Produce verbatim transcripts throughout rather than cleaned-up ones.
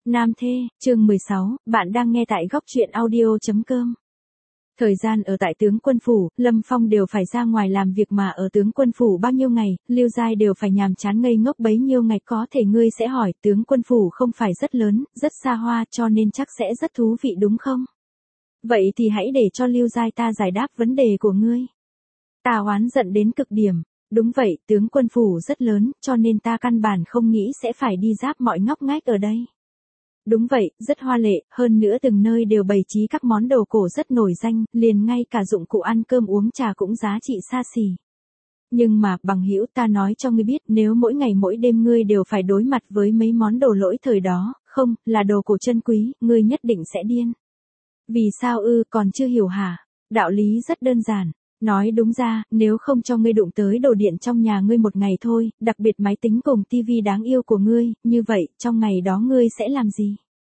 Nam thê, chương mười sáu, bạn đang nghe tại góc truyện audio chấm com. Thời gian ở tại tướng quân phủ, Lâm Phong đều phải ra ngoài làm việc mà ở tướng quân phủ bao nhiêu ngày, Lưu Giai đều phải nhàm chán ngây ngốc bấy nhiêu ngày. Có thể ngươi sẽ hỏi, tướng quân phủ không phải rất lớn, rất xa hoa cho nên chắc sẽ rất thú vị đúng không? Vậy thì hãy để cho Lưu Giai ta giải đáp vấn đề của ngươi. Ta oán giận đến cực điểm. Đúng vậy, tướng quân phủ rất lớn, cho nên ta căn bản không nghĩ sẽ phải đi giáp mọi ngóc ngách ở đây. Đúng vậy, rất hoa lệ, hơn nữa từng nơi đều bày trí các món đồ cổ rất nổi danh, liền ngay cả dụng cụ ăn cơm uống trà cũng giá trị xa xỉ. Nhưng mà, bằng hữu, ta nói cho ngươi biết, nếu mỗi ngày mỗi đêm ngươi đều phải đối mặt với mấy món đồ lỗi thời đó, không, là đồ cổ chân quý, ngươi nhất định sẽ điên. Vì sao ư, còn chưa hiểu hả? Đạo lý rất đơn giản. Nói đúng ra, nếu không cho ngươi đụng tới đồ điện trong nhà ngươi một ngày thôi, đặc biệt máy tính cùng tivi đáng yêu của ngươi, như vậy, trong ngày đó ngươi sẽ làm gì?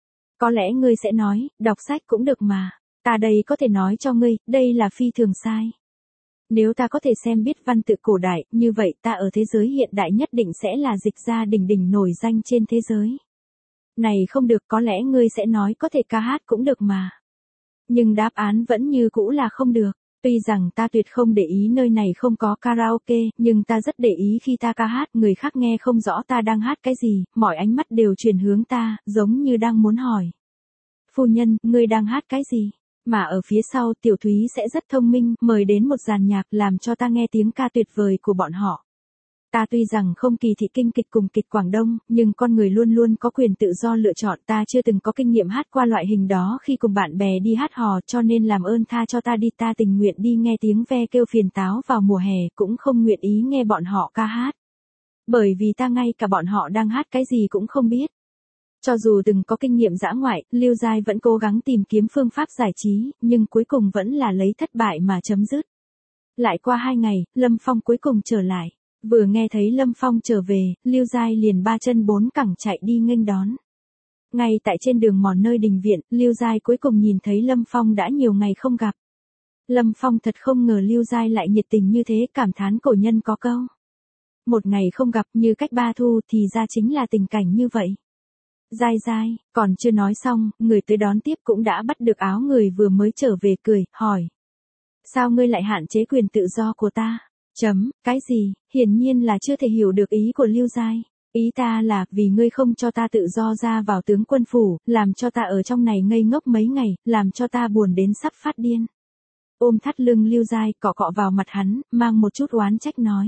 Có lẽ ngươi sẽ nói, đọc sách cũng được mà. Ta đây có thể nói cho ngươi, đây là phi thường sai. Nếu ta có thể xem biết văn tự cổ đại, như vậy ta ở thế giới hiện đại nhất định sẽ là dịch gia đỉnh đỉnh nổi danh trên thế giới. Này không được, có lẽ ngươi sẽ nói có thể ca hát cũng được mà. Nhưng đáp án vẫn như cũ là không được. Tuy rằng ta tuyệt không để ý nơi này không có karaoke, nhưng ta rất để ý khi ta ca hát, người khác nghe không rõ ta đang hát cái gì, mọi ánh mắt đều chuyển hướng ta, giống như đang muốn hỏi. Phu nhân, ngươi đang hát cái gì? Mà ở phía sau Tiểu Thúy sẽ rất thông minh, mời đến một dàn nhạc làm cho ta nghe tiếng ca tuyệt vời của bọn họ. Ta tuy rằng không kỳ thị kinh kịch cùng kịch Quảng Đông, nhưng con người luôn luôn có quyền tự do lựa chọn. Ta chưa từng có kinh nghiệm hát qua loại hình đó khi cùng bạn bè đi hát hò, cho nên làm ơn tha cho ta đi. Ta tình nguyện đi nghe tiếng ve kêu phiền táo vào mùa hè, cũng không nguyện ý nghe bọn họ ca hát. Bởi vì ta ngay cả bọn họ đang hát cái gì cũng không biết. Cho dù từng có kinh nghiệm dã ngoại, Lưu Giai vẫn cố gắng tìm kiếm phương pháp giải trí, nhưng cuối cùng vẫn là lấy thất bại mà chấm dứt. Lại qua hai ngày, Lâm Phong cuối cùng trở lại. Vừa nghe thấy Lâm Phong trở về, Lưu Giai liền ba chân bốn cẳng chạy đi nghênh đón. Ngay tại trên đường mòn nơi đình viện, Lưu Giai cuối cùng nhìn thấy Lâm Phong đã nhiều ngày không gặp. Lâm Phong thật không ngờ Lưu Giai lại nhiệt tình như thế, cảm thán cổ nhân có câu. Một ngày không gặp như cách ba thu thì ra chính là tình cảnh như vậy. Giai Giai, còn chưa nói xong, người tới đón tiếp cũng đã bắt được áo người vừa mới trở về cười, hỏi. Sao ngươi lại hạn chế quyền tự do của ta? Chấm, cái gì, hiển nhiên là chưa thể hiểu được ý của Lưu Giai. Ý ta là, vì ngươi không cho ta tự do ra vào tướng quân phủ, làm cho ta ở trong này ngây ngốc mấy ngày, làm cho ta buồn đến sắp phát điên. Ôm thắt lưng Lưu Giai cọ cọ vào mặt hắn, mang một chút oán trách nói.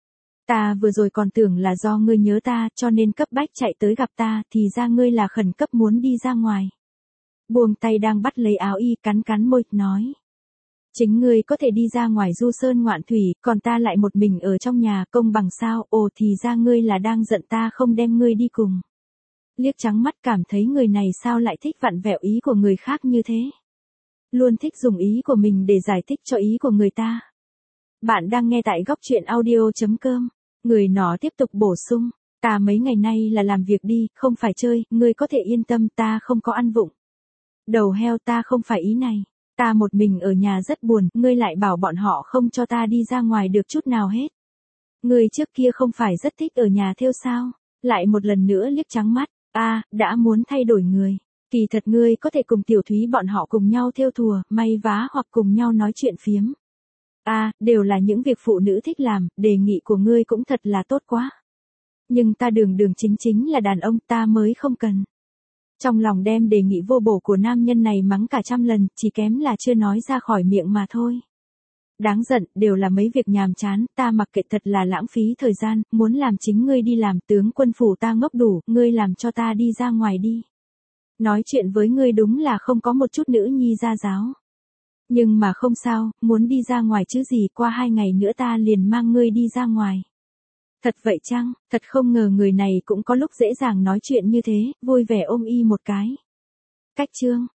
Ta vừa rồi còn tưởng là do ngươi nhớ ta, cho nên cấp bách chạy tới gặp ta, thì ra ngươi là khẩn cấp muốn đi ra ngoài. Buông tay đang bắt lấy áo y, cắn cắn môi, nói. Chính ngươi có thể đi ra ngoài du sơn ngoạn thủy, còn ta lại một mình ở trong nhà, công bằng sao? Ồ, thì ra ngươi là đang giận ta không đem ngươi đi cùng. Liếc trắng mắt, cảm thấy người này sao lại thích vặn vẹo ý của người khác như thế. Luôn thích dùng ý của mình để giải thích cho ý của người ta. Bạn đang nghe tại góc truyện audio chấm com. Người nó tiếp tục bổ sung. Ta mấy ngày nay là làm việc đi, không phải chơi, ngươi có thể yên tâm, ta không có ăn vụng. Đầu heo, ta không phải ý này. Ta một mình ở nhà rất buồn, ngươi lại bảo bọn họ không cho ta đi ra ngoài được chút nào hết. Ngươi trước kia không phải rất thích ở nhà thêu sao? Lại một lần nữa liếc trắng mắt, a, à, đã muốn thay đổi người. Kỳ thật ngươi có thể cùng Tiểu Thúy bọn họ cùng nhau thêu thùa, may vá hoặc cùng nhau nói chuyện phiếm. A, à, đều là những việc phụ nữ thích làm, đề nghị của ngươi cũng thật là tốt quá. Nhưng ta đường đường chính chính là đàn ông, ta mới không cần. Trong lòng đem đề nghị vô bổ của nam nhân này mắng cả trăm lần, chỉ kém là chưa nói ra khỏi miệng mà thôi. Đáng giận, đều là mấy việc nhàm chán, ta mặc kệ, thật là lãng phí thời gian, muốn làm chính ngươi đi làm, tướng quân phủ ta ngốc đủ, ngươi làm cho ta đi ra ngoài đi. Nói chuyện với ngươi đúng là không có một chút nữ nhi gia giáo. Nhưng mà không sao, muốn đi ra ngoài chứ gì, qua hai ngày nữa ta liền mang ngươi đi ra ngoài. Thật vậy chăng, thật không ngờ người này cũng có lúc dễ dàng nói chuyện như thế, vui vẻ ôm y một cái. Cách chương.